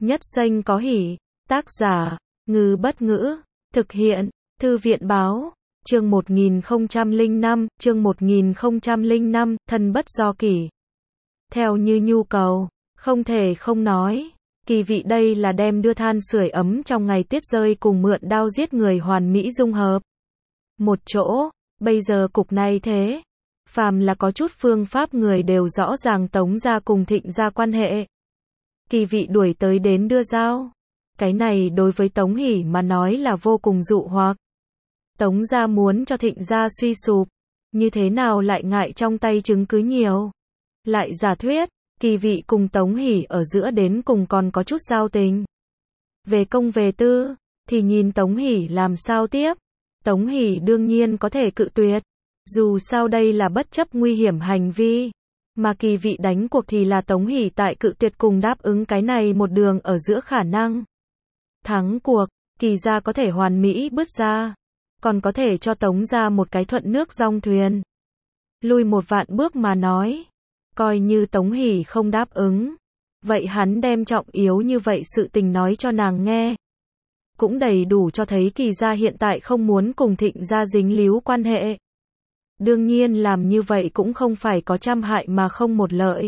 Nhất danh có hỷ. Tác giả, Ngư Bất Ngữ. Thực hiện, Thư viện Báo. Chương 1005, chương 1005, thân bất do kỷ. Theo như nhu cầu, không thể không nói. Kỳ vị đây là đem đưa than sưởi ấm trong ngày tuyết rơi cùng mượn đao giết người hoàn mỹ dung hợp. Một chỗ, bây giờ cục này thế. Phàm là có chút phương pháp người đều rõ ràng Tống gia cùng Thịnh gia quan hệ. Kỳ vị đuổi tới đến đưa dao. Cái này đối với Tống Hỷ mà nói là vô cùng dụ hoặc. Tống gia muốn cho Thịnh gia suy sụp, như thế nào lại ngại trong tay chứng cứ nhiều. Lại giả thuyết, Kỳ vị cùng Tống Hỷ ở giữa đến cùng còn có chút giao tình. Về công về tư, thì nhìn Tống Hỷ làm sao tiếp. Tống Hỷ đương nhiên có thể cự tuyệt. Dù sao đây là bất chấp nguy hiểm hành vi. Mà Kỳ vị đánh cuộc thì là Tống Hỷ tại cự tuyệt cùng đáp ứng cái này một đường ở giữa khả năng. Thắng cuộc, Kỳ gia có thể hoàn mỹ bứt ra. Còn có thể cho Tống gia một cái thuận nước dong thuyền. Lui một vạn bước mà nói. Coi như Tống Hỷ không đáp ứng. Vậy hắn đem trọng yếu như vậy sự tình nói cho nàng nghe. Cũng đầy đủ cho thấy Kỳ gia hiện tại không muốn cùng Thịnh gia dính líu quan hệ. Đương nhiên làm như vậy cũng không phải có trăm hại mà không một lợi.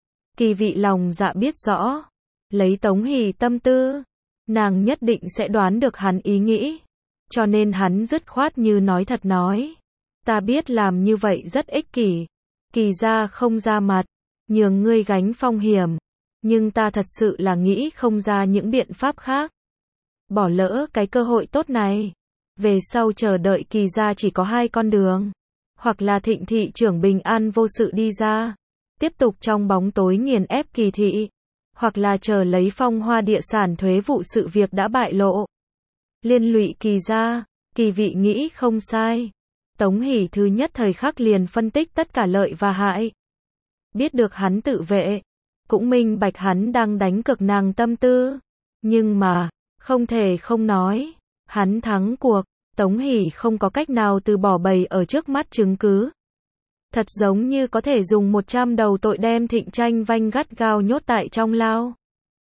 Kỳ vị lòng dạ biết rõ. Lấy Tống Hỷ tâm tư, nàng nhất định sẽ đoán được hắn ý nghĩ. Cho nên hắn dứt khoát như nói thật nói. Ta biết làm như vậy rất ích kỷ. Kỳ gia không ra mặt, nhường ngươi gánh phong hiểm. Nhưng ta thật sự là nghĩ không ra những biện pháp khác. Bỏ lỡ cái cơ hội tốt này. Về sau chờ đợi Kỳ gia chỉ có hai con đường. Hoặc là Thịnh thị trưởng bình an vô sự đi ra. Tiếp tục trong bóng tối nghiền ép Kỳ thị. Hoặc là chờ lấy Phong Hoa địa sản thuế vụ sự việc đã bại lộ. Liên lụy Kỳ gia, Kỳ vị nghĩ không sai. Tống Hỷ thứ nhất thời khắc liền phân tích tất cả lợi và hại. Biết được hắn tự vệ, cũng minh bạch hắn đang đánh cược nàng tâm tư. Nhưng mà, không thể không nói, hắn thắng cuộc, Tống Hỷ không có cách nào từ bỏ bày ở trước mắt chứng cứ. Thật giống như có thể dùng 100 đầu tội đem Thịnh Tranh Vanh gắt gao nhốt tại trong lao.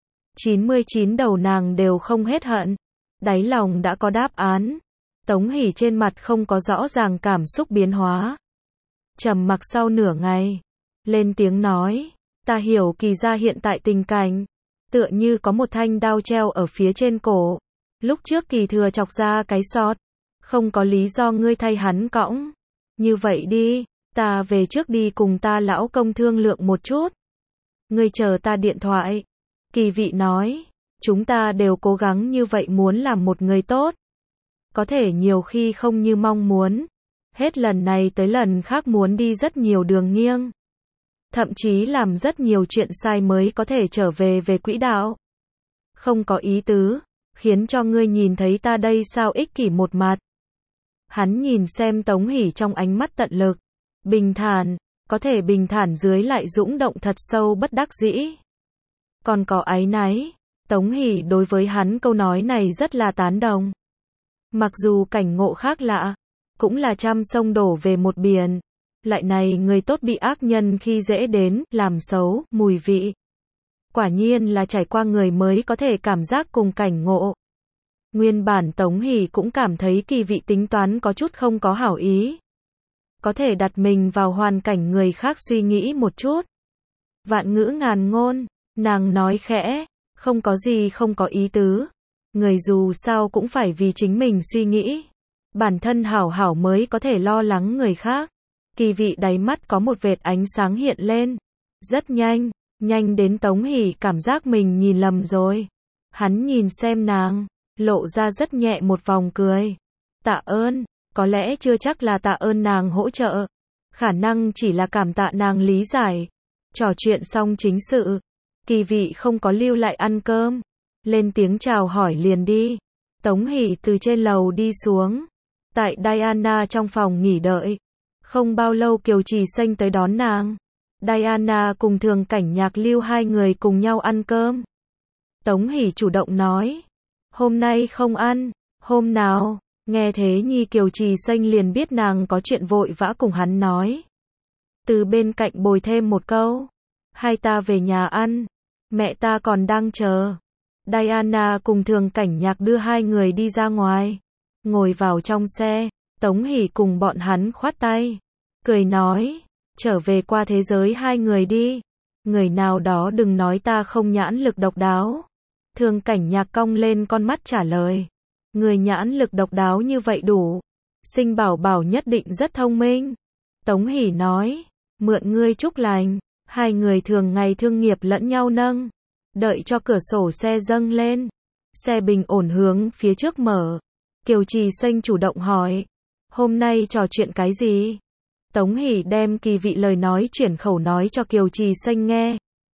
99 đầu nàng đều không hết hận. Đáy lòng đã có đáp án. Tống Hỷ trên mặt không có rõ ràng cảm xúc biến hóa. Trầm mặc sau nửa ngày, lên tiếng nói, ta hiểu Kỳ gia hiện tại tình cảnh, tựa như có một thanh đao treo ở phía trên cổ. Lúc trước Kỳ thừa chọc ra cái sọt, không có lý do ngươi thay hắn cõng. Như vậy đi, ta về trước đi cùng ta lão công thương lượng một chút. Ngươi chờ ta điện thoại. Kỳ vị nói, chúng ta đều cố gắng như vậy muốn làm một người tốt. Có thể nhiều khi không như mong muốn. Hết lần này tới lần khác muốn đi rất nhiều đường nghiêng. Thậm chí làm rất nhiều chuyện sai mới có thể trở về quỹ đạo. Không có ý tứ, khiến cho ngươi nhìn thấy ta đây sao ích kỷ một mặt. Hắn nhìn xem Tống Hỷ trong ánh mắt tận lực. Bình thản, có thể bình thản dưới lại dũng động thật sâu bất đắc dĩ. Còn có áy náy. Tống Hỷ đối với hắn câu nói này rất là tán đồng. Mặc dù cảnh ngộ khác lạ, cũng là trăm sông đổ về một biển. Lại này người tốt bị ác nhân khi dễ đến, làm xấu, mùi vị. Quả nhiên là trải qua người mới có thể cảm giác cùng cảnh ngộ. Nguyên bản Tống Hỷ cũng cảm thấy Kỳ vị tính toán có chút không có hảo ý. Có thể đặt mình vào hoàn cảnh người khác suy nghĩ một chút. Vạn ngữ ngàn ngôn, nàng nói khẽ, không có gì không có ý tứ. Người dù sao cũng phải vì chính mình suy nghĩ. Bản thân hảo hảo mới có thể lo lắng người khác. Kỳ vị đáy mắt có một vệt ánh sáng hiện lên. Rất nhanh, nhanh đến Tống Hỷ cảm giác mình nhìn lầm rồi. Hắn nhìn xem nàng, lộ ra rất nhẹ một vòng cười. Tạ ơn, có lẽ chưa chắc là tạ ơn nàng hỗ trợ. Khả năng chỉ là cảm tạ nàng lý giải. Trò chuyện xong chính sự. Kỳ vị không có lưu lại ăn cơm. Lên tiếng chào hỏi liền đi. Tống Hỷ từ trên lầu đi xuống. Tại Diana trong phòng nghỉ đợi. Không bao lâu Kiều Trì Xanh tới đón nàng. Diana cùng Thường Cảnh Nhạc Lưu hai người cùng nhau ăn cơm. Tống Hỷ chủ động nói. Hôm nay không ăn. Hôm nào? Nghe thế nhi Kiều Trì Xanh liền biết nàng có chuyện vội vã cùng hắn nói. Từ bên cạnh bồi thêm một câu. Hai ta về nhà ăn. Mẹ ta còn đang chờ. Diana cùng Thường Cảnh Nhạc đưa hai người đi ra ngoài. Ngồi vào trong xe, Tống Hỷ cùng bọn hắn khoát tay. Cười nói, trở về qua thế giới hai người đi. Người nào đó đừng nói ta không nhãn lực độc đáo. Thường Cảnh Nhạc cong lên con mắt trả lời. Người nhãn lực độc đáo như vậy đủ. Sinh Bảo Bảo nhất định rất thông minh. Tống Hỷ nói, mượn ngươi chúc lành. Hai người thường ngày thương nghiệp lẫn nhau nâng. Đợi cho cửa sổ xe dâng lên. Xe bình ổn hướng phía trước mở. Kiều Trì Xanh chủ động hỏi. Hôm nay trò chuyện cái gì? Tống Hỷ đem Kỳ Vị lời nói chuyển khẩu nói cho Kiều Trì Xanh nghe.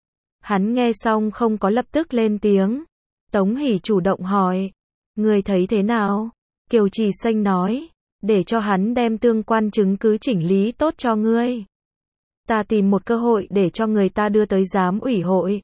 Hắn nghe xong không có lập tức lên tiếng. Tống Hỷ chủ động hỏi. Người thấy thế nào? Kiều Trì Xanh nói. Để cho hắn đem tương quan chứng cứ chỉnh lý tốt cho ngươi. Ta tìm một cơ hội để cho người ta đưa tới giám ủy hội.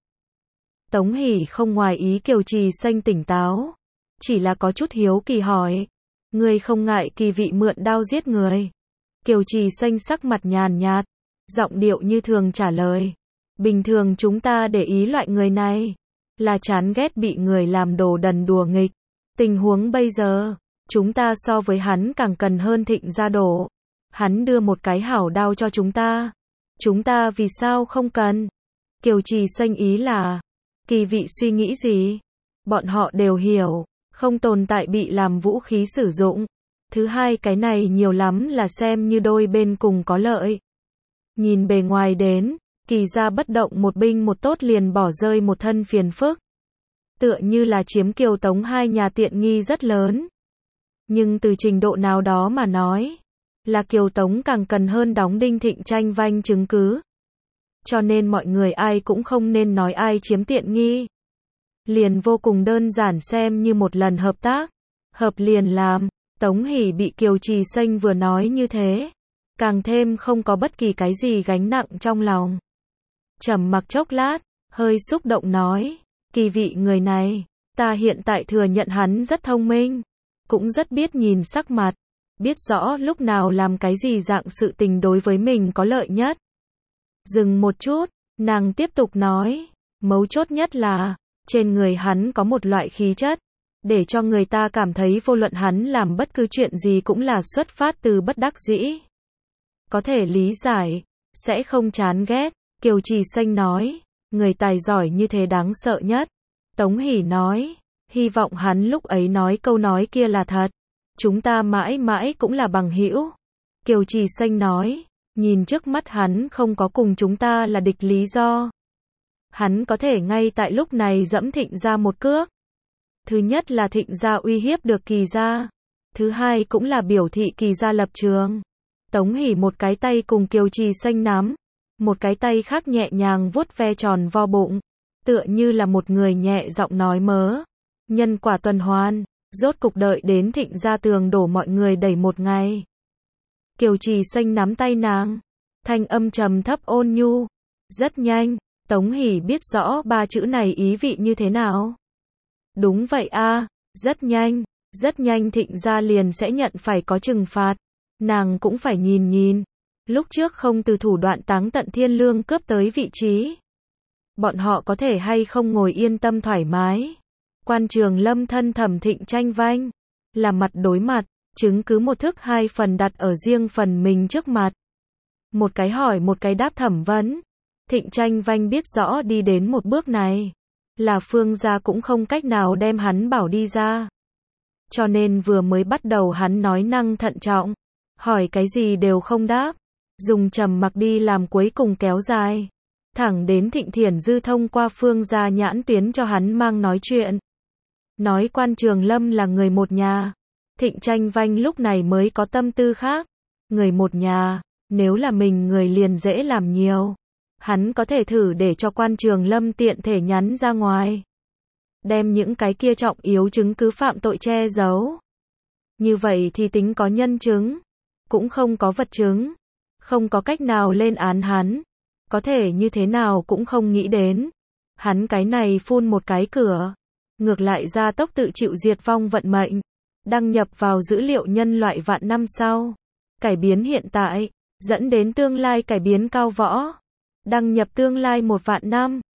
Tống Hỷ không ngoài ý Kiều Trì Xanh tỉnh táo. Chỉ là có chút hiếu kỳ hỏi. Ngươi không ngại Kỳ Vị mượn đao giết người? Kiều Trì Xanh sắc mặt nhàn nhạt. Giọng điệu như thường trả lời. Bình thường chúng ta để ý loại người này. Là chán ghét bị người làm đồ đần đùa nghịch. Tình huống bây giờ, chúng ta so với hắn càng cần hơn Thịnh gia đổ. Hắn đưa một cái hảo đao cho chúng ta. Chúng ta vì sao không cần? Kiều Trì Xanh ý là, Kỳ Vị suy nghĩ gì? Bọn họ đều hiểu, không tồn tại bị làm vũ khí sử dụng. Thứ hai cái này nhiều lắm là xem như đôi bên cùng có lợi. Nhìn bề ngoài đến, Kỳ gia bất động một binh một tốt liền bỏ rơi một thân phiền phức. Tựa như là chiếm Kiều Tống hai nhà tiện nghi rất lớn. Nhưng từ trình độ nào đó mà nói, là Kiều Tống càng cần hơn đóng đinh Thịnh tranh vanh chứng cứ. Cho nên mọi người ai cũng không nên nói ai chiếm tiện nghi. Liền vô cùng đơn giản xem như một lần hợp tác. Hợp liền làm. Tống Hỷ bị Kiều Trì Xanh vừa nói như thế. Càng thêm không có bất kỳ cái gì gánh nặng trong lòng. Trầm mặc chốc lát, hơi xúc động nói. Kỳ Vị người này, ta hiện tại thừa nhận hắn rất thông minh. Cũng rất biết nhìn sắc mặt. Biết rõ lúc nào làm cái gì dạng sự tình đối với mình có lợi nhất. Dừng một chút, nàng tiếp tục nói. Mấu chốt nhất là, trên người hắn có một loại khí chất. Để cho người ta cảm thấy vô luận hắn làm bất cứ chuyện gì cũng là xuất phát từ bất đắc dĩ. Có thể lý giải, sẽ không chán ghét. Kiều Trì Xanh nói, người tài giỏi như thế đáng sợ nhất. Tống Hỷ nói, hy vọng hắn lúc ấy nói câu nói kia là thật. Chúng ta mãi mãi cũng là bằng hữu. Kiều Trì Xanh nói, nhìn trước mắt hắn không có cùng chúng ta là địch lý do. Hắn có thể ngay tại lúc này dẫm Thịnh gia một cước. Thứ nhất là Thịnh gia uy hiếp được Kỳ gia. Thứ hai cũng là biểu thị Kỳ gia lập trường. Tống Hỷ một cái tay cùng Kiều Trì Xanh nắm. Một cái tay khác nhẹ nhàng vuốt ve tròn vo bụng. Tựa như là một người nhẹ giọng nói mớ. Nhân quả tuần hoàn. Rốt cục đợi đến Thịnh gia tường đổ mọi người đẩy một ngày. Kiều Trì Xanh nắm tay nàng. Thanh âm trầm thấp ôn nhu. Rất nhanh. Tống Hỷ biết rõ ba chữ này ý vị như thế nào. Đúng vậy a, rất nhanh. Rất nhanh Thịnh gia liền sẽ nhận phải có trừng phạt. Nàng cũng phải nhìn. Lúc trước không từ thủ đoạn táng tận thiên lương cướp tới vị trí. Bọn họ có thể hay không ngồi yên tâm thoải mái. Quan Trường Lâm thân thẩm Thịnh tranh vanh. Là mặt đối mặt, chứng cứ một thức hai phần đặt ở riêng phần mình trước mặt. Một cái hỏi một cái đáp thẩm vấn. Thịnh tranh vanh biết rõ đi đến một bước này. Là Phương gia cũng không cách nào đem hắn bảo đi ra. Cho nên vừa mới bắt đầu hắn nói năng thận trọng. Hỏi cái gì đều không đáp. Dùng trầm mặc đi làm cuối cùng kéo dài. Thẳng đến Thịnh Thiển Dư thông qua Phương gia nhãn tuyến cho hắn mang nói chuyện. Nói Quan Trường Lâm là người một nhà. Thịnh tranh vanh lúc này mới có tâm tư khác. Người một nhà, nếu là mình người liền dễ làm nhiều. Hắn có thể thử để cho Quan Trường Lâm tiện thể nhắn ra ngoài. Đem những cái kia trọng yếu chứng cứ phạm tội che giấu. Như vậy thì tính có nhân chứng. Cũng không có vật chứng. Không có cách nào lên án hắn. Có thể như thế nào cũng không nghĩ đến. Hắn cái này phun một cái cửa. Ngược lại gia tốc tự chịu diệt vong vận mệnh. Đăng nhập vào dữ liệu nhân loại vạn năm sau. Cải biến hiện tại. Dẫn đến tương lai cải biến cao võ. Đăng nhập tương lai 1 vạn năm.